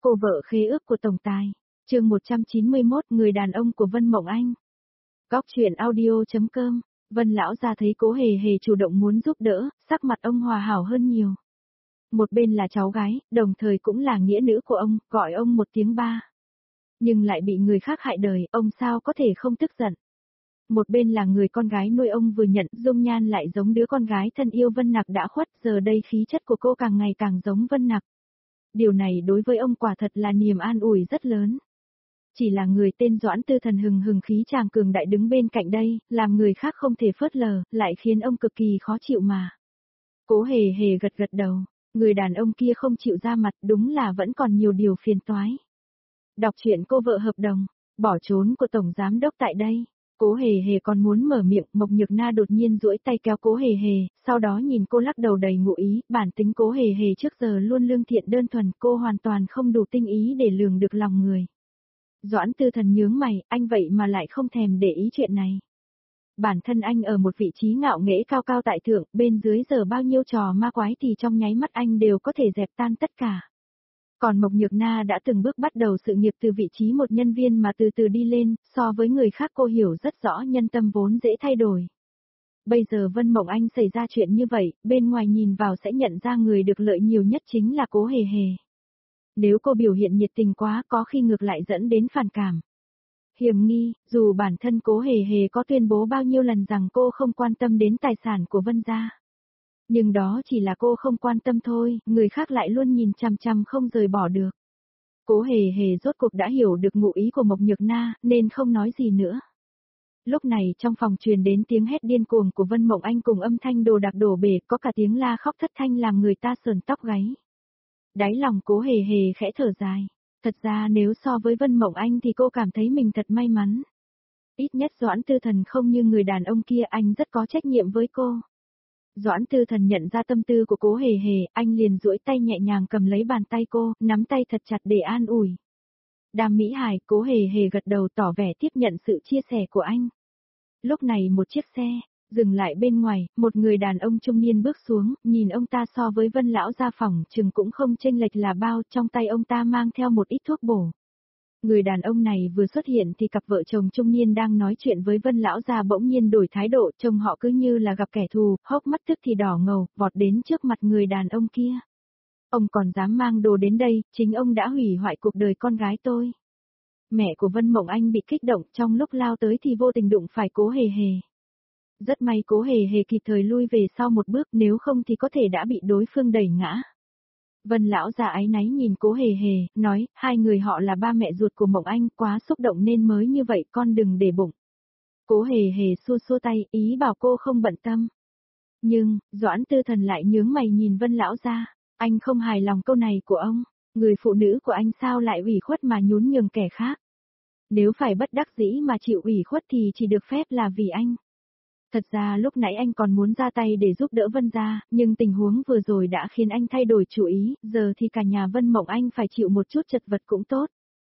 Cô vợ khế ước của tổng tài. Chương 191, người đàn ông của Vân Mộng Anh. Góc truyện audio.com. Vân lão gia thấy Cố Hề Hề chủ động muốn giúp đỡ, sắc mặt ông hòa hảo hơn nhiều. Một bên là cháu gái, đồng thời cũng là nghĩa nữ của ông, gọi ông một tiếng ba. Nhưng lại bị người khác hại đời, ông sao có thể không tức giận. Một bên là người con gái nuôi ông vừa nhận, dung nhan lại giống đứa con gái thân yêu Vân Nặc đã khuất, giờ đây khí chất của cô càng ngày càng giống Vân Nặc. Điều này đối với ông quả thật là niềm an ủi rất lớn. Chỉ là người tên Doãn Tư Thần hừng hừng khí chàng cường đại đứng bên cạnh đây, làm người khác không thể phớt lờ, lại khiến ông cực kỳ khó chịu mà. Cố Hề Hề gật gật đầu, người đàn ông kia không chịu ra mặt, đúng là vẫn còn nhiều điều phiền toái. Đọc truyện cô vợ hợp đồng, bỏ trốn của Tổng Giám Đốc tại đây. Cố Hề Hề còn muốn mở miệng, Mộc Nhược Na đột nhiên duỗi tay kéo Cố Hề Hề, sau đó nhìn cô lắc đầu đầy ngụ ý, bản tính Cố Hề Hề trước giờ luôn lương thiện đơn thuần, cô hoàn toàn không đủ tinh ý để lường được lòng người. Doãn Tư Thần nhướng mày, anh vậy mà lại không thèm để ý chuyện này. Bản thân anh ở một vị trí ngạo nghễ cao cao tại thượng, bên dưới giờ bao nhiêu trò ma quái thì trong nháy mắt anh đều có thể dẹp tan tất cả. Còn Mộc Nhược Na đã từng bước bắt đầu sự nghiệp từ vị trí một nhân viên mà từ từ đi lên, so với người khác cô hiểu rất rõ nhân tâm vốn dễ thay đổi. Bây giờ Vân Mộng Anh xảy ra chuyện như vậy, bên ngoài nhìn vào sẽ nhận ra người được lợi nhiều nhất chính là Cố Hề Hề. Nếu cô biểu hiện nhiệt tình quá có khi ngược lại dẫn đến phản cảm. Hiểm nghi, dù bản thân Cố Hề Hề có tuyên bố bao nhiêu lần rằng cô không quan tâm đến tài sản của Vân gia. Nhưng đó chỉ là cô không quan tâm thôi, người khác lại luôn nhìn chằm chằm không rời bỏ được. Cố Hề Hề rốt cuộc đã hiểu được ngụ ý của Mộc Nhược Na, nên không nói gì nữa. Lúc này trong phòng truyền đến tiếng hét điên cuồng của Vân Mộng Anh cùng âm thanh đồ đạc đổ bể, có cả tiếng la khóc thất thanh làm người ta sờn tóc gáy. Đáy lòng Cố Hề Hề khẽ thở dài. Thật ra nếu so với Vân Mộng Anh thì cô cảm thấy mình thật may mắn. Ít nhất Doãn Tư Thần không như người đàn ông kia, anh rất có trách nhiệm với cô. Doãn Tư Thần nhận ra tâm tư của Cố Hề Hề, anh liền duỗi tay nhẹ nhàng cầm lấy bàn tay cô, nắm tay thật chặt để an ủi. Đàm Mỹ Hải, Cố Hề Hề gật đầu tỏ vẻ tiếp nhận sự chia sẻ của anh. Lúc này một chiếc xe dừng lại bên ngoài, một người đàn ông trung niên bước xuống, nhìn ông ta so với Vân lão gia phòng chừng cũng không chênh lệch là bao, trong tay ông ta mang theo một ít thuốc bổ. Người đàn ông này vừa xuất hiện thì cặp vợ chồng trung niên đang nói chuyện với Vân lão gia bỗng nhiên đổi thái độ, trông họ cứ như là gặp kẻ thù, hốc mắt tức thì đỏ ngầu, vọt đến trước mặt người đàn ông kia. Ông còn dám mang đồ đến đây, chính ông đã hủy hoại cuộc đời con gái tôi. Mẹ của Vân Mộng Anh bị kích động, trong lúc lao tới thì vô tình đụng phải Cố Hề Hề. Rất may Cố Hề Hề kịp thời lui về sau một bước, nếu không thì có thể đã bị đối phương đẩy ngã. Vân lão già áy náy nhìn Cố Hề Hề, nói, hai người họ là ba mẹ ruột của Mộng Anh, quá xúc động nên mới như vậy, con đừng để bụng. Cố Hề Hề xua xua tay, ý bảo cô không bận tâm. Nhưng, Doãn Tư Thần lại nhướng mày nhìn Vân lão gia, anh không hài lòng câu này của ông, người phụ nữ của anh sao lại ủy khuất mà nhún nhường kẻ khác. Nếu phải bất đắc dĩ mà chịu ủy khuất thì chỉ được phép là vì anh. Thật ra lúc nãy anh còn muốn ra tay để giúp đỡ Vân gia, nhưng tình huống vừa rồi đã khiến anh thay đổi chủ ý, giờ thì cả nhà Vân Mộng Anh phải chịu một chút chật vật cũng tốt.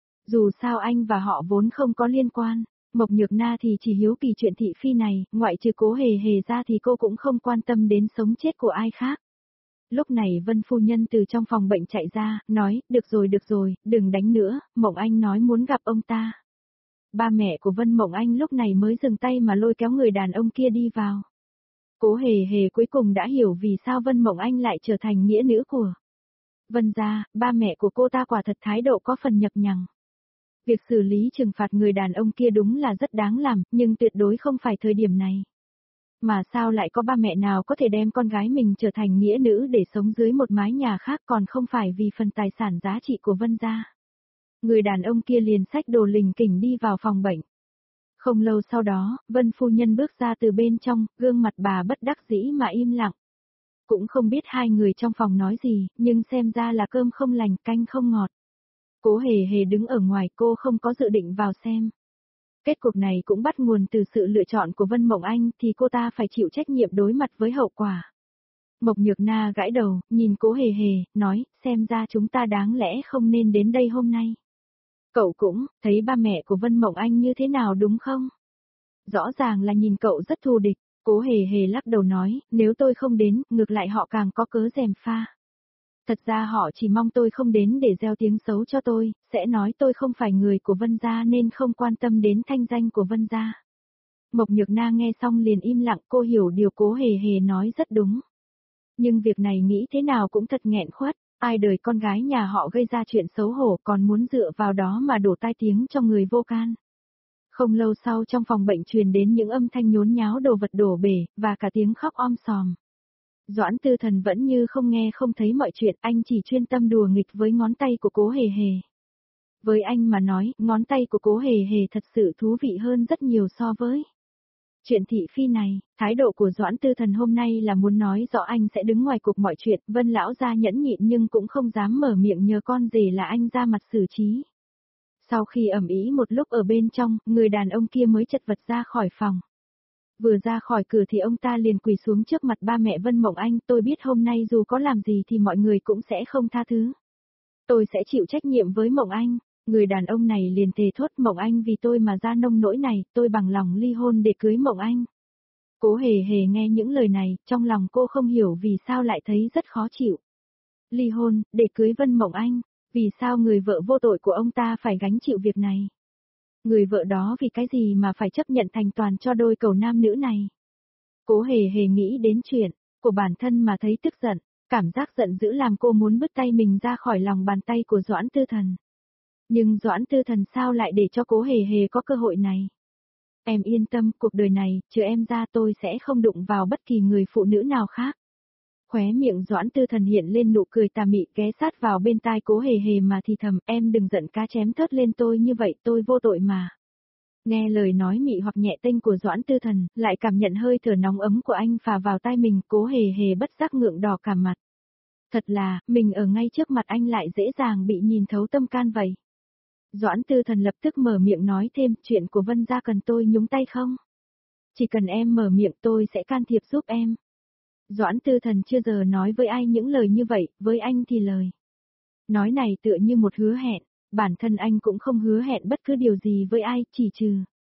Dù sao anh và họ vốn không có liên quan, Mộc Nhược Na thì chỉ hiếu kỳ chuyện thị phi này, ngoại trừ Cố Hề Hề ra thì cô cũng không quan tâm đến sống chết của ai khác. Lúc này Vân phu nhân từ trong phòng bệnh chạy ra, nói, được rồi, đừng đánh nữa, Mộng Anh nói muốn gặp ông ta. Ba mẹ của Vân Mộng Anh lúc này mới dừng tay mà lôi kéo người đàn ông kia đi vào. Cố Hề Hề cuối cùng đã hiểu vì sao Vân Mộng Anh lại trở thành nghĩa nữ của Vân gia, ba mẹ của cô ta quả thật thái độ có phần nhập nhằng. Việc xử lý trừng phạt người đàn ông kia đúng là rất đáng làm, nhưng tuyệt đối không phải thời điểm này. Mà sao lại có ba mẹ nào có thể đem con gái mình trở thành nghĩa nữ để sống dưới một mái nhà khác còn không phải vì phần tài sản giá trị của Vân gia. Người đàn ông kia liền xách đồ lình kỉnh đi vào phòng bệnh. Không lâu sau đó, Vân phu nhân bước ra từ bên trong, gương mặt bà bất đắc dĩ mà im lặng. Cũng không biết hai người trong phòng nói gì, nhưng xem ra là cơm không lành, canh không ngọt. Cố Hề Hề đứng ở ngoài, cô không có dự định vào xem. Kết cục này cũng bắt nguồn từ sự lựa chọn của Vân Mộng Anh thì cô ta phải chịu trách nhiệm đối mặt với hậu quả. Mộc Nhược Na gãi đầu, nhìn Cố Hề Hề, nói, xem ra chúng ta đáng lẽ không nên đến đây hôm nay. Cậu cũng, thấy ba mẹ của Vân Mộng Anh như thế nào đúng không? Rõ ràng là nhìn cậu rất thù địch, Cố Hề Hề lắc đầu nói, nếu tôi không đến, ngược lại họ càng có cớ gièm pha. Thật ra họ chỉ mong tôi không đến để gieo tiếng xấu cho tôi, sẽ nói tôi không phải người của Vân gia nên không quan tâm đến thanh danh của Vân gia. Mộc Nhược Na nghe xong liền im lặng, cô hiểu điều Cố Hề Hề nói rất đúng. Nhưng việc này nghĩ thế nào cũng thật nghẹn khuất, ai đời con gái nhà họ gây ra chuyện xấu hổ còn muốn dựa vào đó mà đổ tai tiếng cho người vô can. Không lâu sau trong phòng bệnh truyền đến những âm thanh nhốn nháo đồ vật đổ bể, và cả tiếng khóc om sòm. Doãn Tư Thần vẫn như không nghe không thấy mọi chuyện, anh chỉ chuyên tâm đùa nghịch với ngón tay của Cố Hề Hề. Với anh mà nói, ngón tay của Cố Hề Hề thật sự thú vị hơn rất nhiều so với chuyện thị phi này. Thái độ của Doãn Tư Thần hôm nay là muốn nói rõ anh sẽ đứng ngoài cuộc mọi chuyện, Vân lão gia nhẫn nhịn nhưng cũng không dám mở miệng nhờ con rể là anh ra mặt xử trí. Sau khi ầm ĩ một lúc ở bên trong, người đàn ông kia mới chật vật ra khỏi phòng. Vừa ra khỏi cửa thì ông ta liền quỳ xuống trước mặt ba mẹ Vân Mộng Anh, tôi biết hôm nay dù có làm gì thì mọi người cũng sẽ không tha thứ. Tôi sẽ chịu trách nhiệm với Mộng Anh. Người đàn ông này liền thề thốt, Mộng Anh vì tôi mà ra nông nỗi này, tôi bằng lòng ly hôn để cưới Mộng Anh. Cố Hề Hề nghe những lời này, trong lòng cô không hiểu vì sao lại thấy rất khó chịu. Ly hôn, để cưới Vân Mộng Anh, vì sao người vợ vô tội của ông ta phải gánh chịu việc này? Người vợ đó vì cái gì mà phải chấp nhận thành toàn cho đôi cầu nam nữ này? Cố Hề Hề nghĩ đến chuyện của bản thân mà thấy tức giận, cảm giác giận dữ làm cô muốn bứt tay mình ra khỏi lòng bàn tay của Doãn Tư Thần. Nhưng Doãn Tư Thần sao lại để cho Cố Hề Hề có cơ hội này? Em yên tâm, cuộc đời này, trừ em ra tôi sẽ không đụng vào bất kỳ người phụ nữ nào khác. Khóe miệng Doãn Tư Thần hiện lên nụ cười tà mị, ghé sát vào bên tai Cố Hề Hề mà thì thầm, em đừng giận cá chém thớt lên tôi như vậy, tôi vô tội mà. Nghe lời nói mị hoặc nhẹ tênh của Doãn Tư Thần, lại cảm nhận hơi thở nóng ấm của anh phả vào tai mình, Cố Hề Hề bất giác ngượng đỏ cả mặt. Thật là, mình ở ngay trước mặt anh lại dễ dàng bị nhìn thấu tâm can vậy. Doãn Tư Thần lập tức mở miệng nói thêm, chuyện của Vân gia cần tôi nhúng tay không? Chỉ cần em mở miệng tôi sẽ can thiệp giúp em. Doãn Tư Thần chưa giờ nói với ai những lời như vậy, với anh thì lời nói này tựa như một hứa hẹn, bản thân anh cũng không hứa hẹn bất cứ điều gì với ai, chỉ trừ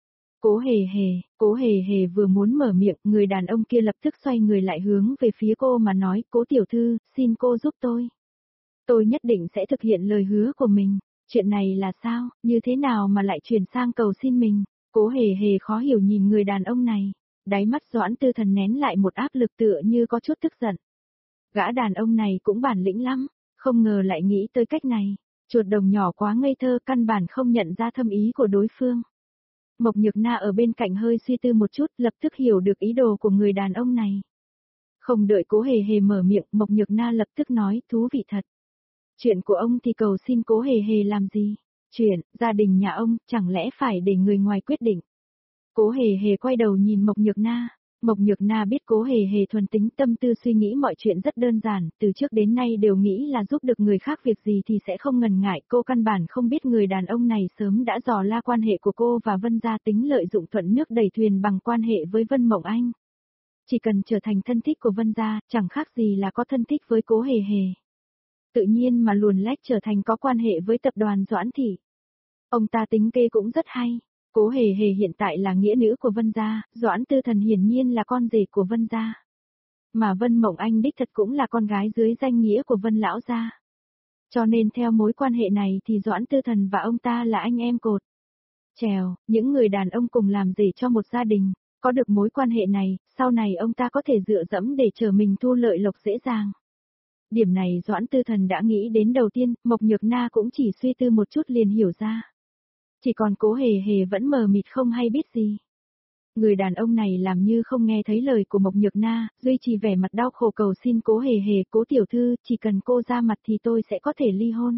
Cố Hề Hề vừa muốn mở miệng, người đàn ông kia lập tức xoay người lại hướng về phía cô mà nói, Cố tiểu thư, xin cô giúp tôi. Tôi nhất định sẽ thực hiện lời hứa của mình. Chuyện này là sao, như thế nào mà lại chuyển sang cầu xin mình? Cố Hề Hề khó hiểu nhìn người đàn ông này. Đáy mắt Doãn Tư Thần nén lại một áp lực tựa như có chút tức giận. Gã đàn ông này cũng bản lĩnh lắm, không ngờ lại nghĩ tới cách này. Chuột đồng nhỏ quá ngây thơ, căn bản không nhận ra thâm ý của đối phương. Mộc Nhược Na ở bên cạnh hơi suy tư một chút, lập tức hiểu được ý đồ của người đàn ông này. Không đợi Cố Hề Hề mở miệng, Mộc Nhược Na lập tức nói, thú vị thật. Chuyện của ông thì cầu xin Cố Hề Hề làm gì? Chuyện, gia đình nhà ông, chẳng lẽ phải để người ngoài quyết định? Cố Hề Hề quay đầu nhìn Mộc Nhược Na. Mộc Nhược Na biết Cố Hề Hề thuần tính, tâm tư suy nghĩ mọi chuyện rất đơn giản, từ trước đến nay đều nghĩ là giúp được người khác việc gì thì sẽ không ngần ngại, cô căn bản không biết người đàn ông này sớm đã dò la quan hệ của cô và Vân gia, tính lợi dụng thuận nước đẩy thuyền bằng quan hệ với Vân Mộng Anh. Chỉ cần trở thành thân thích của Vân gia, chẳng khác gì là có thân thích với Cố Hề Hề. Tự nhiên mà luồn lách trở thành có quan hệ với tập đoàn Doãn Thị. Ông ta tính kê cũng rất hay. Cố Hề Hề hiện tại là nghĩa nữ của Vân gia, Doãn Tư Thần hiển nhiên là con rể của Vân gia. Mà Vân Mộng Anh đích thật cũng là con gái dưới danh nghĩa của Vân lão gia. Cho nên theo mối quan hệ này thì Doãn Tư Thần và ông ta là anh em cột. Chèo, những người đàn ông cùng làm rể cho một gia đình, có được mối quan hệ này, sau này ông ta có thể dựa dẫm để chờ mình thu lợi lộc dễ dàng. Điểm này Doãn Tư Thần đã nghĩ đến đầu tiên, Mộc Nhược Na cũng chỉ suy tư một chút liền hiểu ra. Chỉ còn Cố Hề Hề vẫn mờ mịt không hay biết gì. Người đàn ông này làm như không nghe thấy lời của Mộc Nhược Na, duy trì vẻ mặt đau khổ cầu xin Cố Hề Hề, Cố tiểu thư, chỉ cần cô ra mặt thì tôi sẽ có thể ly hôn.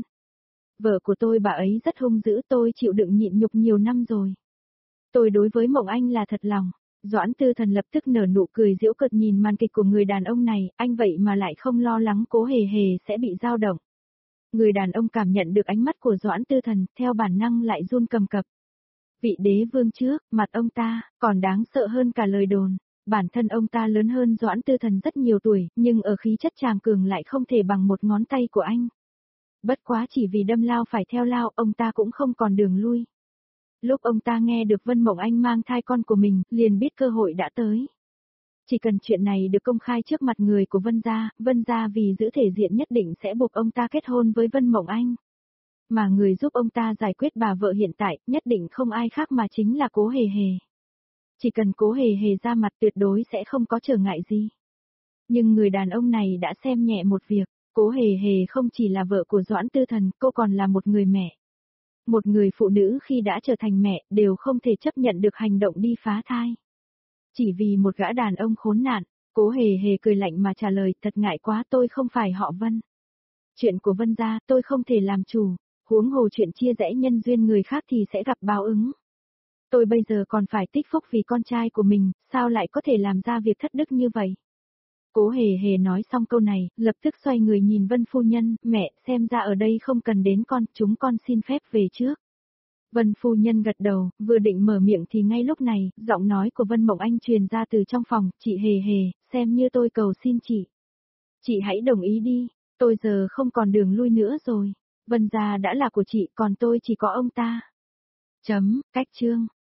Vợ của tôi bà ấy rất hung dữ, tôi chịu đựng nhịn nhục nhiều năm rồi. Tôi đối với Mộng Anh là thật lòng. Doãn Tư Thần lập tức nở nụ cười giễu cợt nhìn màn kịch của người đàn ông này, anh vậy mà lại không lo lắng Cố Hề Hề sẽ bị dao động. Người đàn ông cảm nhận được ánh mắt của Doãn Tư Thần, theo bản năng lại run cầm cập. Vị đế vương trước, mặt ông ta, còn đáng sợ hơn cả lời đồn. Bản thân ông ta lớn hơn Doãn Tư Thần rất nhiều tuổi, nhưng ở khí chất tràng cường lại không thể bằng một ngón tay của anh. Bất quá chỉ vì đâm lao phải theo lao, ông ta cũng không còn đường lui. Lúc ông ta nghe được Vân Mộng Anh mang thai con của mình, liền biết cơ hội đã tới. Chỉ cần chuyện này được công khai trước mặt người của Vân gia vì giữ thể diện nhất định sẽ buộc ông ta kết hôn với Vân Mộng Anh. Mà người giúp ông ta giải quyết bà vợ hiện tại nhất định không ai khác mà chính là Cố Hề Hề. Chỉ cần Cố Hề Hề ra mặt tuyệt đối sẽ không có trở ngại gì. Nhưng người đàn ông này đã xem nhẹ một việc, Cố Hề Hề không chỉ là vợ của Doãn Tư Thần, cô còn là một người mẹ. Một người phụ nữ khi đã trở thành mẹ đều không thể chấp nhận được hành động đi phá thai. Chỉ vì một gã đàn ông khốn nạn, Cố Hề Hề cười lạnh mà trả lời, thật ngại quá, tôi không phải họ Vân. Chuyện của Vân gia tôi không thể làm chủ, huống hồ chuyện chia rẽ nhân duyên người khác thì sẽ gặp báo ứng. Tôi bây giờ còn phải tích phúc vì con trai của mình, sao lại có thể làm ra việc thất đức như vậy? Cố Hề Hề nói xong câu này, lập tức xoay người nhìn Vân phu nhân, mẹ, xem ra ở đây không cần đến con, chúng con xin phép về trước. Vân phu nhân gật đầu, vừa định mở miệng thì ngay lúc này, giọng nói của Vân Mộng Anh truyền ra từ trong phòng, chị Hề Hề, xem như tôi cầu xin chị. Chị hãy đồng ý đi, tôi giờ không còn đường lui nữa rồi. Vân gia đã là của chị, còn tôi chỉ có ông ta. Cách chương.